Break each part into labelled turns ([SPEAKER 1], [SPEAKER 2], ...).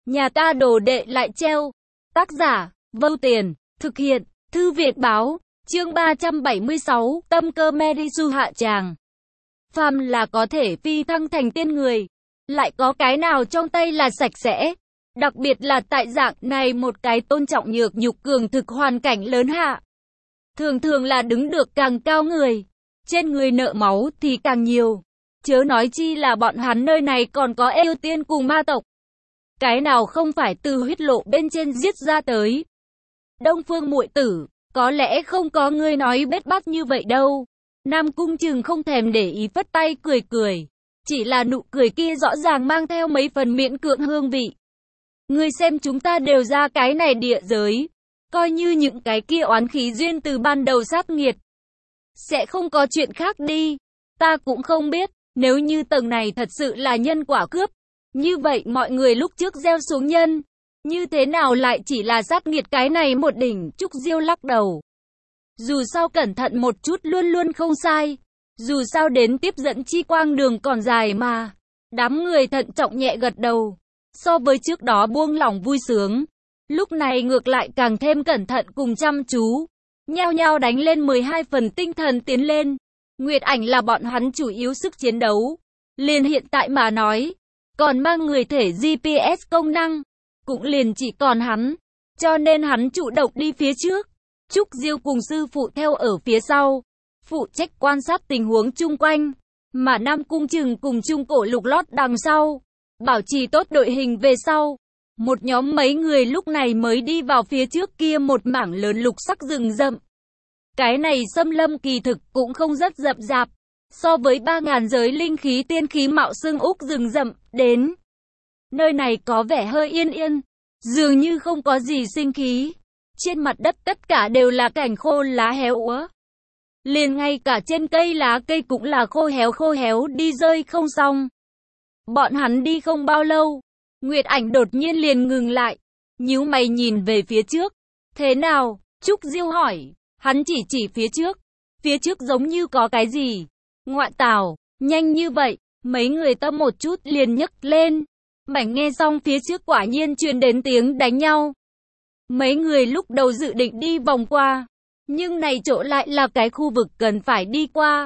[SPEAKER 1] Nhà ta đồ đệ lại treo. Tác giả, Vâu Tiền, thực hiện, Thư viện báo, chương 376, tâm cơ Merisu hạ tràng. Phàm là có thể phi thăng thành tiên người, lại có cái nào trong tay là sạch sẽ. Đặc biệt là tại dạng này một cái tôn trọng nhược nhục cường thực hoàn cảnh lớn hạ. Thường thường là đứng được càng cao người, trên người nợ máu thì càng nhiều. Chớ nói chi là bọn hắn nơi này còn có yêu tiên cùng ma tộc. Cái nào không phải từ huyết lộ bên trên giết ra tới. Đông Phương muội tử, có lẽ không có người nói bết bát như vậy đâu. Nam Cung Trừng không thèm để ý phất tay cười cười. Chỉ là nụ cười kia rõ ràng mang theo mấy phần miễn cưỡng hương vị. Ngươi xem chúng ta đều ra cái này địa giới. Coi như những cái kia oán khí duyên từ ban đầu sát nghiệt. Sẽ không có chuyện khác đi. Ta cũng không biết, nếu như tầng này thật sự là nhân quả cướp. Như vậy mọi người lúc trước gieo xuống nhân. Như thế nào lại chỉ là sát nghiệt cái này một đỉnh. Trúc Diêu lắc đầu. Dù sao cẩn thận một chút luôn luôn không sai. Dù sao đến tiếp dẫn chi quang đường còn dài mà. Đám người thận trọng nhẹ gật đầu. So với trước đó buông lỏng vui sướng. Lúc này ngược lại càng thêm cẩn thận cùng chăm chú. Nhao nhao đánh lên 12 phần tinh thần tiến lên. Nguyệt Ảnh là bọn hắn chủ yếu sức chiến đấu. Liền hiện tại mà nói. Còn mang người thể GPS công năng. Cũng liền chỉ còn hắn. Cho nên hắn chủ động đi phía trước. Trúc Diêu cùng sư phụ theo ở phía sau. Phụ trách quan sát tình huống chung quanh. Mà Nam Cung Trừng cùng Trung Cổ Lục lót đằng sau. Bảo trì tốt đội hình về sau. Một nhóm mấy người lúc này mới đi vào phía trước kia một mảng lớn lục sắc rừng rậm. Cái này xâm lâm kỳ thực cũng không rất rậm rạp. So với 3.000 giới linh khí tiên khí mạo xương úc rừng rậm đến. Nơi này có vẻ hơi yên yên. Dường như không có gì sinh khí. Trên mặt đất tất cả đều là cảnh khô lá héo úa. Liền ngay cả trên cây lá cây cũng là khô héo đi rơi không xong. Bọn hắn đi không bao lâu. Nguyệt Ảnh đột nhiên liền ngừng lại. Nhíu mày nhìn về phía trước. Thế nào? Trúc Diêu hỏi. Hắn chỉ phía trước. Phía trước giống như có cái gì. Ngoại tảo, nhanh như vậy. Mấy người tâm một chút liền nhấc lên. Mảnh nghe xong phía trước quả nhiên truyền đến tiếng đánh nhau. Mấy người lúc đầu dự định đi vòng qua. Nhưng này chỗ lại là cái khu vực cần phải đi qua.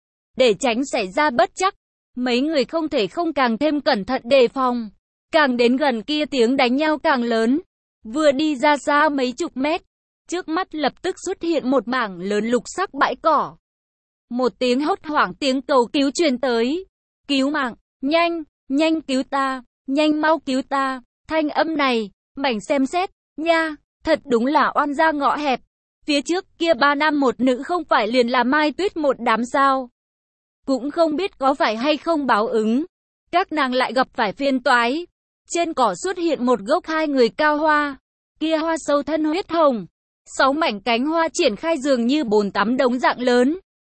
[SPEAKER 1] Để tránh xảy ra bất trắc. Mấy người không thể không càng thêm cẩn thận đề phòng. Càng đến gần kia tiếng đánh nhau càng lớn. Vừa đi ra xa mấy chục mét. Trước mắt lập tức xuất hiện một mảng lớn lục sắc bãi cỏ. Một tiếng hốt hoảng tiếng cầu cứu truyền tới. Cứu mạng, nhanh cứu ta, nhanh mau cứu ta. Thanh âm này, mảnh xem xét, nha, thật đúng là oan gia ngõ hẹp. Phía trước kia 3 nam một nữ không phải liền là Mai Tuyết một đám sao. Cũng không biết có phải hay không báo ứng. Các nàng lại gặp phải phiền toái. Trên cỏ xuất hiện một gốc 2 người cao hoa. Kia hoa sâu thân huyết hồng. 6 mảnh cánh hoa triển khai dường như bồn tắm đống dạng lớn.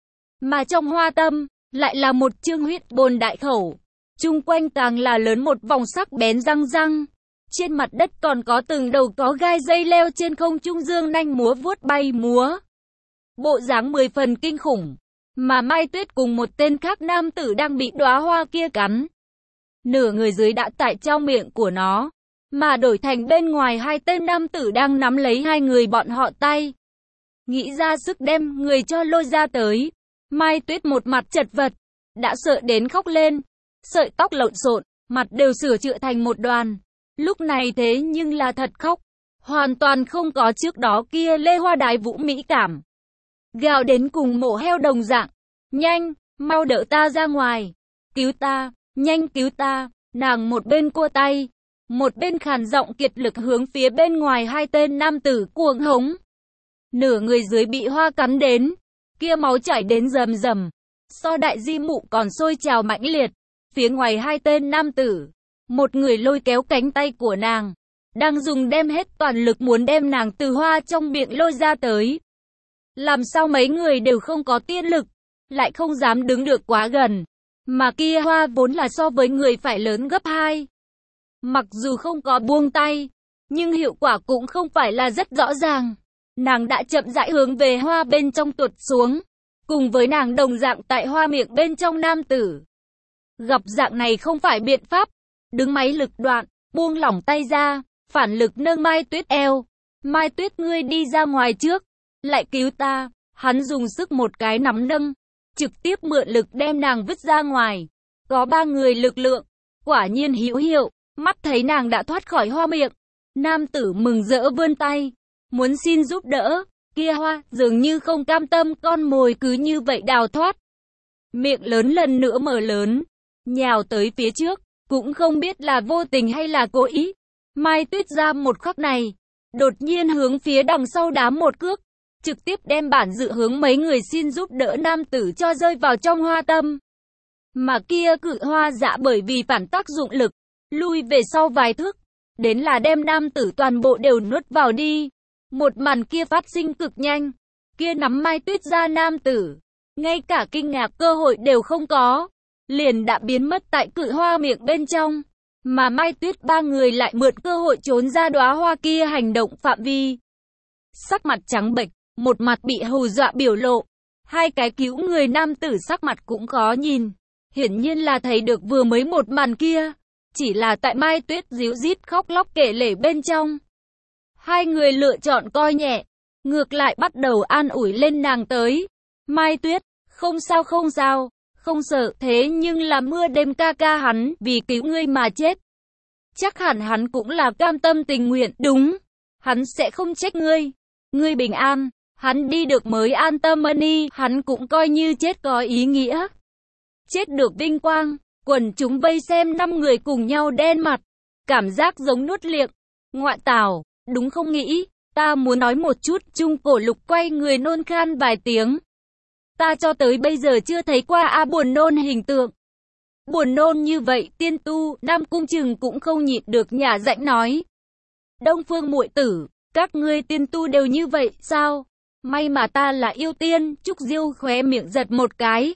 [SPEAKER 1] Mà trong hoa tâm, lại là một chương huyết bồn đại khẩu. Chung quanh càng là lớn một vòng sắc bén răng răng. Trên mặt đất còn có từng đầu có gai dây leo trên không trung dương nanh múa vuốt bay múa. Bộ dáng 10 phần kinh khủng. Mà Mai Tuyết cùng một tên khác nam tử đang bị đóa hoa kia cắn. Nửa người dưới đã tại trong miệng của nó. Mà đổi thành bên ngoài 2 tên nam tử đang nắm lấy 2 người bọn họ tay. Nghĩ ra sức đem người cho lôi ra tới. Mai Tuyết một mặt chật vật. Đã sợ đến khóc lên. Sợi tóc lộn xộn, mặt đều sửa chữa thành một đoàn. Lúc này thế nhưng là thật khóc. Hoàn toàn không có trước đó kia lê hoa đái vũ mỹ cảm. Gào đến cùng mổ heo đồng dạng. Nhanh, mau đỡ ta ra ngoài. Cứu ta, nhanh cứu ta. Nàng một bên cua tay. Một bên khàn giọng kiệt lực hướng phía bên ngoài 2 tên nam tử cuồng hống. Nửa người dưới bị hoa cắn đến. Kia máu chảy đến rầm rầm. So đại di mụ còn sôi trào mãnh liệt. Phía ngoài 2 tên nam tử. Một người lôi kéo cánh tay của nàng. Đang dùng đem hết toàn lực muốn đem nàng từ hoa trong miệng lôi ra tới. Làm sao mấy người đều không có tiên lực. Lại không dám đứng được quá gần. Mà kia hoa vốn là so với người phải lớn gấp 2. Mặc dù không có buông tay. Nhưng hiệu quả cũng không phải là rất rõ ràng. Nàng đã chậm rãi hướng về hoa bên trong tuột xuống. Cùng với nàng đồng dạng tại hoa miệng bên trong nam tử. Gặp dạng này không phải biện pháp. Đứng máy lực đoạn. buông lỏng tay ra, phản lực nâng Mai Tuyết eo. Mai Tuyết ngươi đi ra ngoài trước, lại cứu ta. Hắn dùng sức một cái nắm nâng, trực tiếp mượn lực đem nàng vứt ra ngoài. Có 3 người lực lượng, quả nhiên hữu hiệu, mắt thấy nàng đã thoát khỏi hoa miệng. Nam tử mừng rỡ vươn tay, muốn xin giúp đỡ, kia hoa dường như không cam tâm con mồi cứ như vậy đào thoát. Miệng lớn lần nữa mở lớn, nhào tới phía trước, cũng không biết là vô tình hay là cố ý. Mai Tuyết ra một khắc này, đột nhiên hướng phía đằng sau đá một cước, trực tiếp đem bản dự hướng mấy người xin giúp đỡ nam tử cho rơi vào trong hoa tâm. Mà kia cự hoa dã bởi vì phản tác dụng lực, lui về sau vài thước, đến là đem nam tử toàn bộ đều nuốt vào đi. Một màn kia phát sinh cực nhanh, kia nắm Mai Tuyết ra nam tử, ngay cả kinh ngạc cơ hội đều không có, liền đã biến mất tại cự hoa miệng bên trong. Mà Mai Tuyết 3 người lại mượn cơ hội trốn ra đóa hoa kia hành động phạm vi. Sắc mặt trắng bệch, một mặt bị hù dọa biểu lộ. 2 cái cứu người nam tử sắc mặt cũng khó nhìn. Hiển nhiên là thấy được vừa mới một màn kia. Chỉ là tại Mai Tuyết díu dít khóc lóc kể lể bên trong. 2 người lựa chọn coi nhẹ. Ngược lại bắt đầu an ủi lên nàng tới. Mai Tuyết, không sao không sao. Không sợ, thế nhưng là mưa đêm ca ca hắn vì cứu ngươi mà chết. Chắc hẳn hắn cũng là cam tâm tình nguyện, đúng. Hắn sẽ không trách ngươi. Ngươi bình an, hắn đi được mới an tâm ân, hắn cũng coi như chết có ý nghĩa. Chết được vinh quang, quần chúng vây xem 5 người cùng nhau đen mặt. Cảm giác giống nuốt liệng. Ngoại tảo, đúng không nghĩ, ta muốn nói một chút. Trung Cổ Lục quay người nôn khan vài tiếng. Ta cho tới bây giờ chưa thấy qua buồn nôn hình tượng. Buồn nôn như vậy, tiên tu, Nam Cung Trừng cũng không nhịn được nhả rãnh nói. Đông Phương muội tử, các ngươi tiên tu đều như vậy, sao? May mà ta là yêu tiên, Trúc Diêu khóe miệng giật một cái.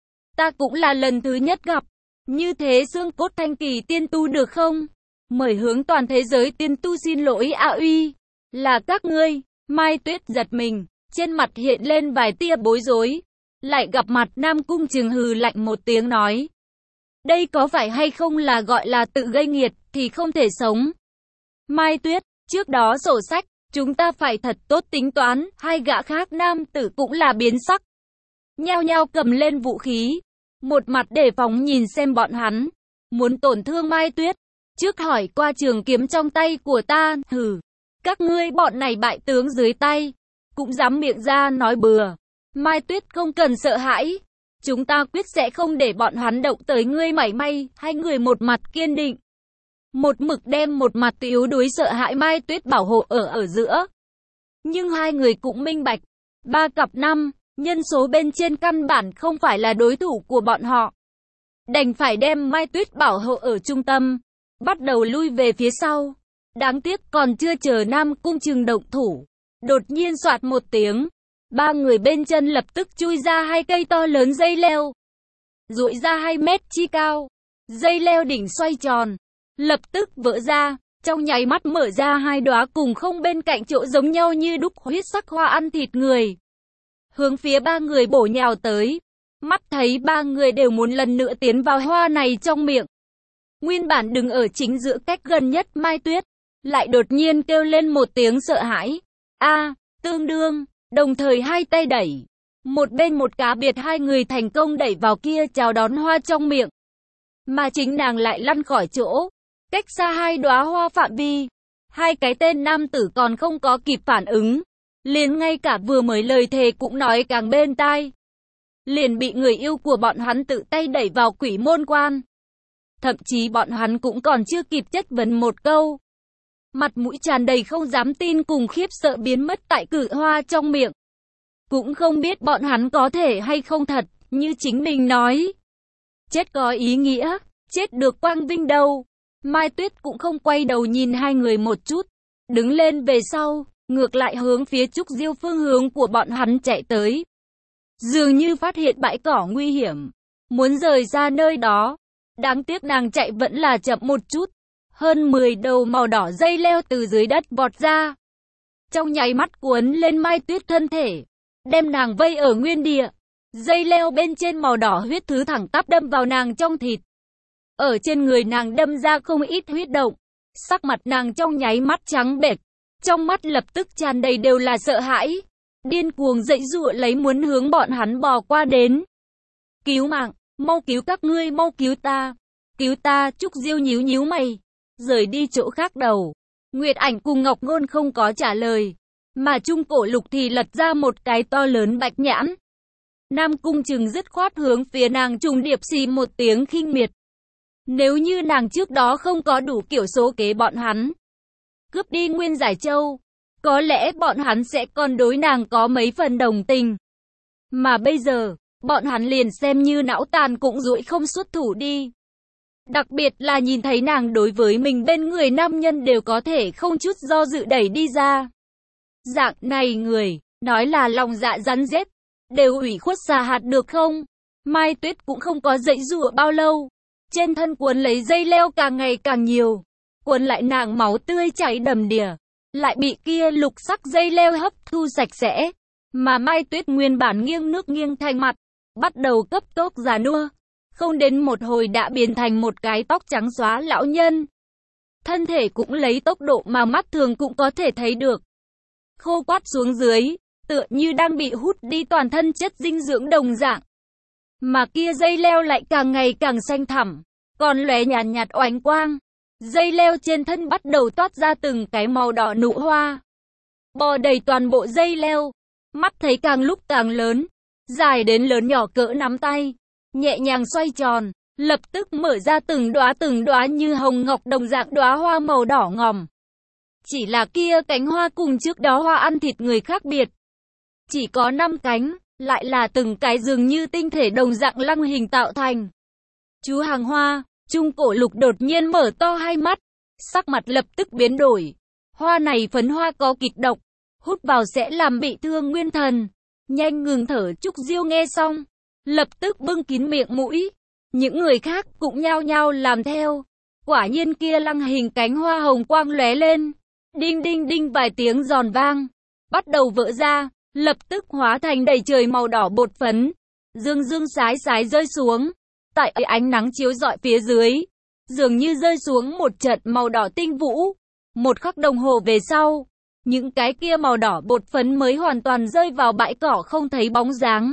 [SPEAKER 1] Ta cũng là lần thứ nhất gặp. Như thế xương cốt thanh kỳ tiên tu được không? Mời hướng toàn thế giới tiên tu xin lỗi uy. Là các ngươi. Mai Tuyết giật mình, trên mặt hiện lên vài tia bối rối. Lại gặp mặt Nam Cung Trừng hừ lạnh một tiếng nói. Đây có phải hay không là gọi là tự gây nghiệt thì không thể sống. Mai Tuyết, trước đó sổ sách, chúng ta phải thật tốt tính toán. 2 gã khác nam tử cũng là biến sắc. Nhao nhao cầm lên vũ khí. Một mặt đề phòng nhìn xem bọn hắn. Muốn tổn thương Mai Tuyết. Trước hỏi qua trường kiếm trong tay của ta. Hừ, các ngươi bọn này bại tướng dưới tay. Cũng dám miệng ra nói bừa. Mai Tuyết không cần sợ hãi. Chúng ta quyết sẽ không để bọn hắn động tới ngươi mảy may. 2 người một mặt kiên định. Một mực đem một mặt yếu đuối sợ hãi Mai Tuyết bảo hộ ở giữa. Nhưng 2 người cũng minh bạch. 3 cặp 5, nhân số bên trên căn bản không phải là đối thủ của bọn họ. Đành phải đem Mai Tuyết bảo hộ ở trung tâm. Bắt đầu lui về phía sau. Đáng tiếc còn chưa chờ Nam Cung Trừng động thủ. Đột nhiên soạt một tiếng. 3 người bên chân lập tức chui ra 2 cây to lớn dây leo. Duỗi ra 2 mét chi cao. Dây leo đỉnh xoay tròn. Lập tức vỡ ra. Trong nháy mắt mở ra 2 đóa cùng không bên cạnh chỗ giống nhau như đúc huyết sắc hoa ăn thịt người. Hướng phía 3 người bổ nhào tới. Mắt thấy 3 người đều muốn lần nữa tiến vào hoa này trong miệng. Nguyên bản đứng ở chính giữa cách gần nhất Mai Tuyết. Lại đột nhiên kêu lên một tiếng sợ hãi. Tương đương. Đồng thời 2 tay đẩy. Một bên một cá biệt 2 người thành công đẩy vào kia chào đón hoa trong miệng. Mà chính nàng lại lăn khỏi chỗ. Cách xa 2 đóa hoa phạm vi. 2 cái tên nam tử còn không có kịp phản ứng. Liền ngay cả vừa mới lời thề cũng nói càng bên tai. Liền bị người yêu của bọn hắn tự tay đẩy vào quỷ môn quan. Thậm chí bọn hắn cũng còn chưa kịp chất vấn một câu. Mặt mũi tràn đầy không dám tin cùng khiếp sợ biến mất tại cự hoa trong miệng. Cũng không biết bọn hắn có thể hay không thật, như chính mình nói. Chết có ý nghĩa, chết được quang vinh đâu. Mai Tuyết cũng không quay đầu nhìn 2 người một chút. Đứng lên về sau, ngược lại hướng phía Trúc Diêu phương hướng của bọn hắn chạy tới. Dường như phát hiện bãi cỏ nguy hiểm. Muốn rời ra nơi đó. Đáng tiếc nàng chạy vẫn là chậm một chút. Hơn 10 đầu màu đỏ dây leo từ dưới đất vọt ra. Trong nháy mắt cuốn lên Mai Tuyết thân thể. Đem nàng vây ở nguyên địa. Dây leo bên trên màu đỏ huyết thứ thẳng tắp đâm vào nàng trong thịt. Ở trên người nàng đâm ra không ít huyết động. Sắc mặt nàng trong nháy mắt trắng bệch, trong mắt lập tức tràn đầy đều là sợ hãi, điên cuồng giãy giụa lấy muốn hướng bọn hắn bò qua đến. Cứu mạng, mau cứu các ngươi, mau cứu ta, cứu ta. Trúc Diêu nhíu nhíu mày, rời đi chỗ khác đầu. Nguyệt Ảnh cùng Ngọc Ngôn không có trả lời, mà Trung Cổ Lục thì lật ra một cái to lớn bạch nhãn. Nam Cung Trừng dứt khoát hướng phía nàng trùng điệp xì một tiếng khinh miệt. Nếu như nàng trước đó không có đủ kiểu số kế bọn hắn, cướp đi Nguyên Giải Châu, có lẽ bọn hắn sẽ còn đối nàng có mấy phần đồng tình. Mà bây giờ, bọn hắn liền xem như não tàn cũng dũi không xuất thủ đi. Đặc biệt là nhìn thấy nàng đối với mình bên người nam nhân đều có thể không chút do dự đẩy đi ra. Dạng này người, nói là lòng dạ rắn rết, đều ủy khuất xà hạt được không? Mai Tuyết cũng không có giãy giụa bao lâu, trên thân cuốn lấy dây leo càng ngày càng nhiều, cuốn lại nàng máu tươi chảy đầm đìa, lại bị kia lục sắc dây leo hấp thu sạch sẽ, mà Mai Tuyết nguyên bản nghiêng nước nghiêng thành mặt, bắt đầu cấp tốc già nua, không đến một hồi đã biến thành một cái tóc trắng xóa lão nhân. Thân thể cũng lấy tốc độ mà mắt thường cũng có thể thấy được, khô quắt xuống dưới, tựa như đang bị hút đi toàn thân chất dinh dưỡng đồng dạng. Mà kia dây leo lại càng ngày càng xanh thẳm, còn lóe nhàn nhạt oánh quang. Dây leo trên thân bắt đầu toát ra từng cái màu đỏ nụ hoa, bò đầy toàn bộ dây leo, mắt thấy càng lúc càng lớn, dài đến lớn nhỏ cỡ nắm tay, nhẹ nhàng xoay tròn, lập tức mở ra từng đóa như hồng ngọc đồng dạng đóa hoa màu đỏ ngòm. Chỉ là kia cánh hoa cùng trước đó hoa ăn thịt người khác biệt, chỉ có 5 cánh, lại là từng cái dường như tinh thể đồng dạng lăng hình tạo thành. Chú hàng hoa, Trung Cổ Lục đột nhiên mở to hai mắt, sắc mặt lập tức biến đổi. Hoa này phấn hoa có kịch độc, hút vào sẽ làm bị thương nguyên thần. Nhanh ngừng thở. Trúc Diêu nghe xong, lập tức bưng kín miệng mũi. Những người khác cũng nhao nhao làm theo. Quả nhiên kia lăng hình cánh hoa hồng quang lóe lên, đinh đinh đinh vài tiếng giòn vang, bắt đầu vỡ ra, lập tức hóa thành đầy trời màu đỏ bột phấn, dương dương sái sái rơi xuống. Tại ánh nắng chiếu rọi phía dưới, dường như rơi xuống một trận màu đỏ tinh vũ. Một khắc đồng hồ về sau, những cái kia màu đỏ bột phấn mới hoàn toàn rơi vào bãi cỏ không thấy bóng dáng.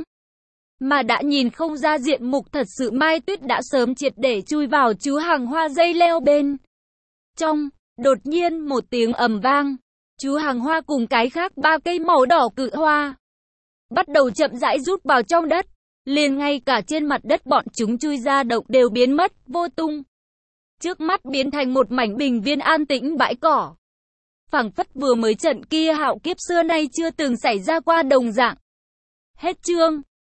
[SPEAKER 1] Mà đã nhìn không ra diện mục thật sự, Mai Tuyết đã sớm triệt để chui vào chú hàng hoa dây leo bên trong. Đột nhiên một tiếng ầm vang, chú hàng hoa cùng cái khác 3 cây màu đỏ cự hoa bắt đầu chậm rãi rút vào trong đất. Liền ngay cả trên mặt đất bọn chúng chui ra động đều biến mất vô tung. Trước mắt biến thành một mảnh bình viên an tĩnh bãi cỏ, phảng phất vừa mới trận kia hạo kiếp xưa nay chưa từng xảy ra qua đồng dạng. Hết chương.